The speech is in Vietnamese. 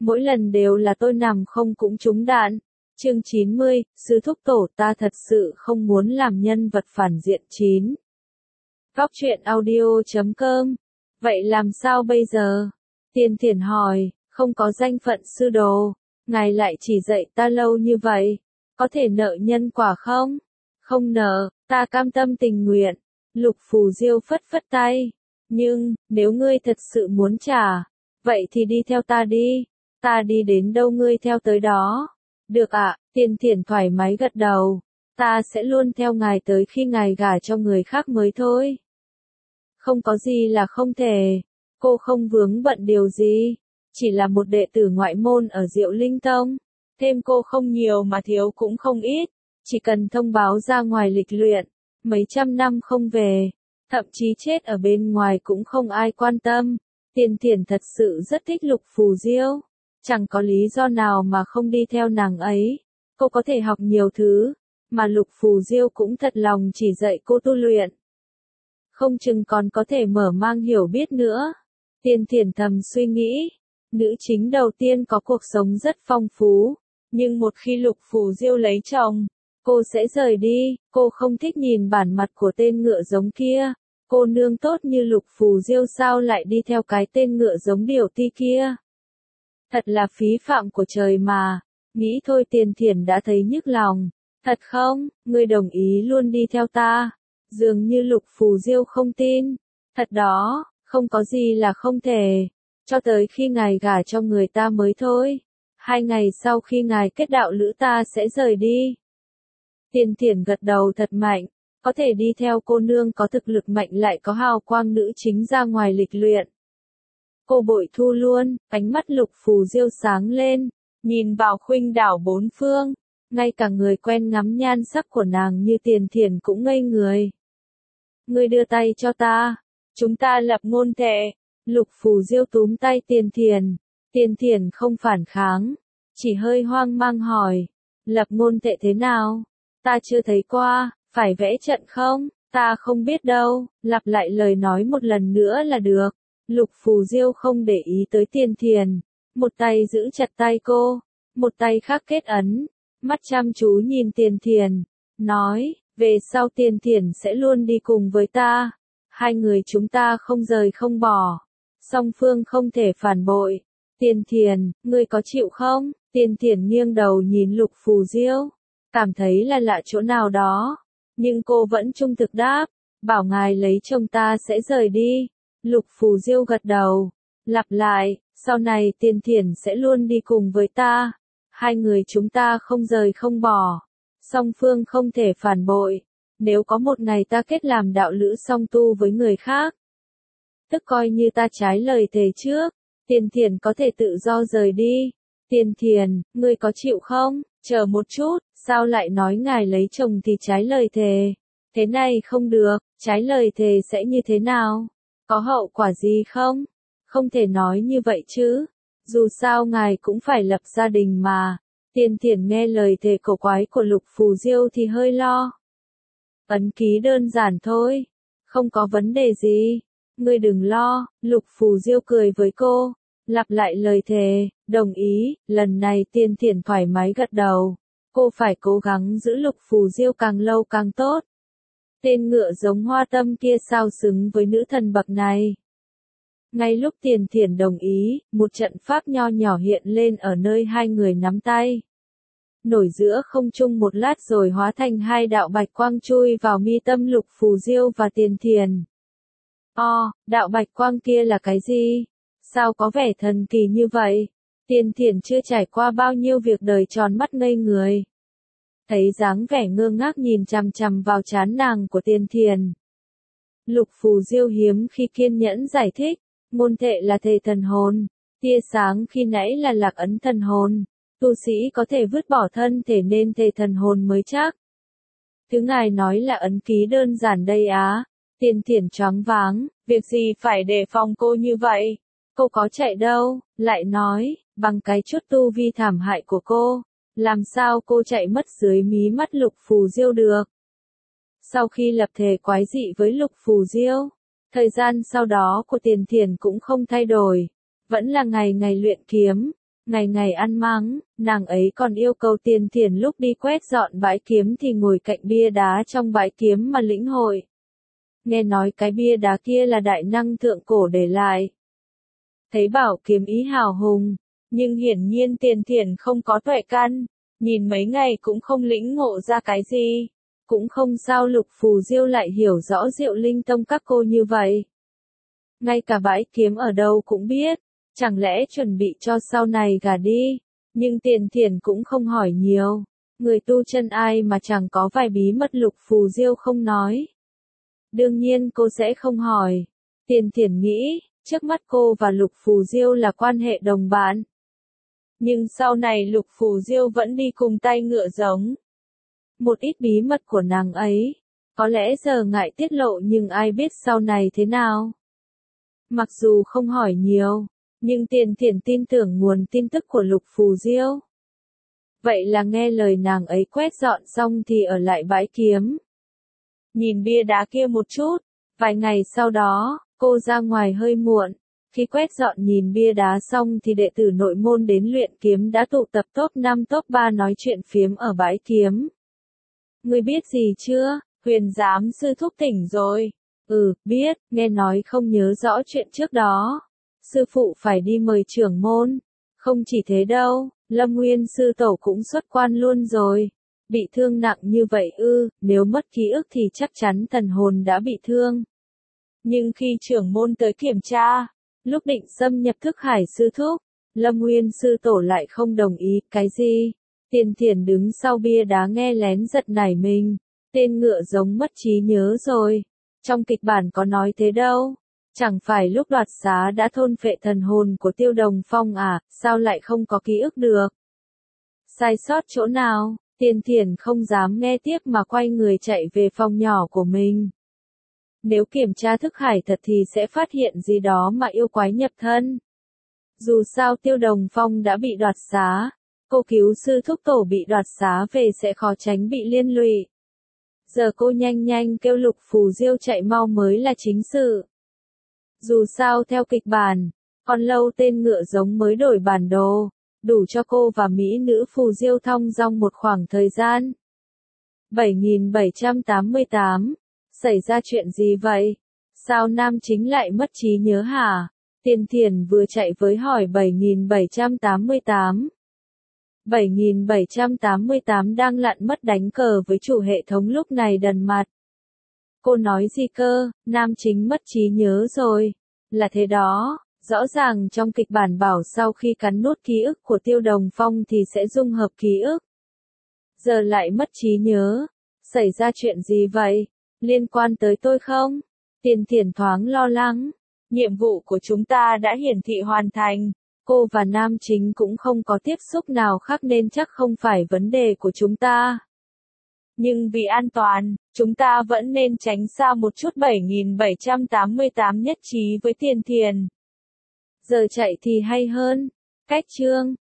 mỗi lần đều là tôi nằm không cũng trúng đạn. Chương 90, Sư Thúc Tổ ta thật sự không muốn làm nhân vật phản diện 9. Góc truyện audio.com. Vậy làm sao bây giờ? Tiên Thiển hỏi, không có danh phận sư đồ, ngài lại chỉ dạy ta lâu như vậy, có thể nợ nhân quả không? Không nợ, ta cam tâm tình nguyện. Lục Phù Diêu phất phất tay. Nhưng, nếu ngươi thật sự muốn trả, vậy thì đi theo ta đi. Ta đi đến đâu ngươi theo tới đó. Được ạ, Tiên Thiển thoải mái gật đầu. Ta sẽ luôn theo ngài tới khi ngài gả cho người khác mới thôi. Không có gì là không thể. Cô không vướng bận điều gì. Chỉ là một đệ tử ngoại môn ở Diệu Linh Tông. Thêm cô không nhiều mà thiếu cũng không ít. Chỉ cần thông báo ra ngoài lịch luyện. Mấy trăm năm không về. Thậm chí chết ở bên ngoài cũng không ai quan tâm. Tiên Thiển thật sự rất thích Lục Phù Diêu. Chẳng có lý do nào mà không đi theo nàng ấy. Cô có thể học nhiều thứ. Mà Lục Phù Diêu cũng thật lòng chỉ dạy cô tu luyện. Không chừng còn có thể mở mang hiểu biết nữa. Tiên Thiển thầm suy nghĩ. Nữ chính đầu tiên có cuộc sống rất phong phú. Nhưng một khi Lục Phù Diêu lấy chồng, cô sẽ rời đi. Cô không thích nhìn bản mặt của tên ngựa giống kia. Cô nương tốt như Lục Phù Diêu sao lại đi theo cái tên ngựa giống Điểu Ti kia. Thật là phí phạm của trời mà. Nghĩ thôi Tiên Thiển đã thấy nhức lòng. Thật không, ngươi đồng ý luôn đi theo ta. Dường như Lục Phù Diêu không tin. Thật đó, không có gì là không thể. Cho tới khi ngài gả cho người ta mới thôi. 2 ngày sau khi ngài kết đạo lữ ta sẽ rời đi. Tiên Thiển gật đầu thật mạnh. Có thể đi theo cô nương có thực lực mạnh lại có hào quang nữ chính ra ngoài lịch luyện. Cô bội thu luôn, ánh mắt Lục Phù Diêu sáng lên, nhìn vào khuynh đảo bốn phương, ngay cả người quen ngắm nhan sắc của nàng như Tiền Thiển cũng ngây người. Ngươi đưa tay cho ta, chúng ta lập ngôn thệ. Lục Phù Diêu túm tay Tiền Thiển không phản kháng, chỉ hơi hoang mang hỏi, lập ngôn thệ thế nào? Ta chưa thấy qua, phải vẽ trận không? Ta không biết đâu, lặp lại lời nói một lần nữa là được. Lục Phù Diêu không để ý tới Tiên Thiển, một tay giữ chặt tay cô, một tay khác kết ấn, mắt chăm chú nhìn Tiên Thiển, nói, về sau Tiên Thiển sẽ luôn đi cùng với ta, 2 người chúng ta không rời không bỏ, song phương không thể phản bội. Tiên Thiển, ngươi có chịu không? Tiên Thiển nghiêng đầu nhìn Lục Phù Diêu, cảm thấy là lạ chỗ nào đó, nhưng cô vẫn trung thực đáp, bảo ngài lấy chồng ta sẽ rời đi. Lục Phù Diêu gật đầu, lặp lại, sau này Tiên Thiển sẽ luôn đi cùng với ta, 2 người chúng ta không rời không bỏ, song phương không thể phản bội, nếu có một ngày ta kết làm đạo lữ song tu với người khác, tức coi như ta trái lời thề trước, Tiên Thiển có thể tự do rời đi. Tiên Thiển, ngươi có chịu không? Chờ một chút, sao lại nói ngài lấy chồng thì trái lời thề? Thế này không được, trái lời thề sẽ như thế nào? Có hậu quả gì không? Không thể nói như vậy chứ. Dù sao ngài cũng phải lập gia đình mà. Tiên Thiển nghe lời thề cổ quái của Lục Phù Diêu thì hơi lo. Ấn ký đơn giản thôi. Không có vấn đề gì. Ngươi đừng lo. Lục Phù Diêu cười với cô. Lặp lại lời thề. Đồng ý. Lần này Tiên Thiển thoải mái gật đầu. Cô phải cố gắng giữ Lục Phù Diêu càng lâu càng tốt. Tên ngựa giống Hoa Tâm kia sao xứng với nữ thần bậc này. Ngay lúc Tiền Thiển đồng ý, một trận pháp nho nhỏ hiện lên ở nơi 2 người nắm tay. Nổi giữa không trung một lát rồi hóa thành 2 đạo bạch quang chui vào mi tâm Lục Phù Diêu và Tiền Thiển. Đạo bạch quang kia là cái gì? Sao có vẻ thần kỳ như vậy? Tiền Thiển chưa trải qua bao nhiêu việc đời tròn mắt ngây người. Thấy dáng vẻ ngơ ngác nhìn chằm chằm vào trán nàng của Tiên Thiển. Lục Phù Diêu hiếm khi kiên nhẫn giải thích, ngôn thệ là thề thần hồn, tia sáng khi nãy là lạc ấn thần hồn, tu sĩ có thể vứt bỏ thân thể nên thề thần hồn mới chắc. Thứ ngài nói là ấn ký đơn giản đây á. Tiên Thiển choáng váng, việc gì phải đề phòng cô như vậy? Cô có chạy đâu, lại nói, bằng cái chút tu vi thảm hại của cô. Làm sao cô chạy mất dưới mí mắt Lục Phù Diêu được? Sau khi lập thề quái dị với Lục Phù Diêu, thời gian sau đó của Tiền Thiển cũng không thay đổi, vẫn là ngày ngày luyện kiếm, Ngày ngày ăn mắng, nàng ấy còn yêu cầu Tiền Thiền lúc đi quét dọn bãi kiếm thì ngồi cạnh bia đá trong bãi kiếm mà lĩnh hội. Nghe nói cái bia đá kia là đại năng thượng cổ để lại. Thấy bảo kiếm ý hào hùng, nhưng hiển nhiên Tiền Thiền không có tuệ căn, nhìn mấy ngày cũng không lĩnh ngộ ra cái gì. Cũng không sao Lục Phù Diêu lại hiểu rõ Diệu Linh Tông các cô như vậy. Ngay cả bãi kiếm ở đâu cũng biết, chẳng lẽ chuẩn bị cho sau này gả đi, nhưng Tiền Thiền cũng không hỏi nhiều. Người tu chân ai mà chẳng có vài bí mật Lục Phù Diêu không nói. Đương nhiên cô sẽ không hỏi. Tiền Thiền nghĩ, trước mắt cô và Lục Phù Diêu là quan hệ đồng bạn. Nhưng sau này Lục Phù Diêu vẫn đi cùng tay ngựa giống. Một ít bí mật của nàng ấy, có lẽ giờ ngại tiết lộ nhưng ai biết sau này thế nào. Mặc dù không hỏi nhiều, nhưng Tiền Thiền tin tưởng nguồn tin tức của Lục Phù Diêu. Vậy là nghe lời nàng ấy quét dọn xong thì ở lại bãi kiếm. Nhìn bia đá kia một chút, vài ngày sau đó, cô ra ngoài hơi muộn. Khi quét dọn nhìn bia đá xong thì đệ tử nội môn đến luyện kiếm đã tụ tập top 5 top 3 nói chuyện phiếm ở bãi kiếm. Ngươi biết gì chưa? Huyền giám sư thúc tỉnh rồi. Biết, nghe nói không nhớ rõ chuyện trước đó. Sư phụ phải đi mời trưởng môn. Không chỉ thế đâu, Lâm Nguyên sư tổ cũng xuất quan luôn rồi. Bị thương nặng như vậy nếu mất ký ức thì chắc chắn thần hồn đã bị thương. Nhưng khi trưởng môn tới kiểm tra, lúc định xâm nhập thức hải sư thúc, Lâm Nguyên sư tổ lại không đồng ý. Cái gì? Tiền Thiền đứng sau bia đá nghe lén giật nảy mình. Tên ngựa giống mất trí nhớ rồi. Trong kịch bản có nói thế đâu. Chẳng phải lúc đoạt xá đã thôn phệ thần hồn của Tiêu Đồng Phong à, sao lại không có ký ức được? Sai sót chỗ nào? Tiền Thiền không dám nghe tiếp mà quay người chạy về phòng nhỏ của mình. Nếu kiểm tra thức hải thật thì sẽ phát hiện gì đó mà yêu quái nhập thân. Dù sao Tiêu Đồng Phong đã bị đoạt xá, cô cứu sư thúc tổ bị đoạt xá về sẽ khó tránh bị liên lụy. Giờ cô nhanh nhanh kêu Lục Phù Diêu chạy mau mới là chính sự. Dù sao theo kịch bản, còn lâu tên ngựa giống mới đổi bản đồ, đủ cho cô và mỹ nữ Phù Diêu thong dong một khoảng thời gian. 7788. Xảy ra chuyện gì vậy? Sao nam chính lại mất trí nhớ hả? Tiền Thiền vừa chạy với hỏi 7788. 7788 đang lặn mất đánh cờ với chủ hệ thống lúc này đần mặt. Cô nói gì cơ? Nam chính mất trí nhớ rồi. Là thế đó, rõ ràng trong kịch bản bảo sau khi cắn nuốt ký ức của Tiêu Đồng Phong thì sẽ dung hợp ký ức. Giờ lại mất trí nhớ. Xảy ra chuyện gì vậy? Liên quan tới tôi không? Tiền Thiền thoáng lo lắng. Nhiệm vụ của chúng ta đã hiển thị hoàn thành. Cô và nam chính cũng không có tiếp xúc nào khác nên chắc không phải vấn đề của chúng ta. Nhưng vì an toàn, chúng ta vẫn nên tránh xa một chút. 7788 nhất trí với Tiền Thiền. Giờ chạy thì hay hơn. Cách chương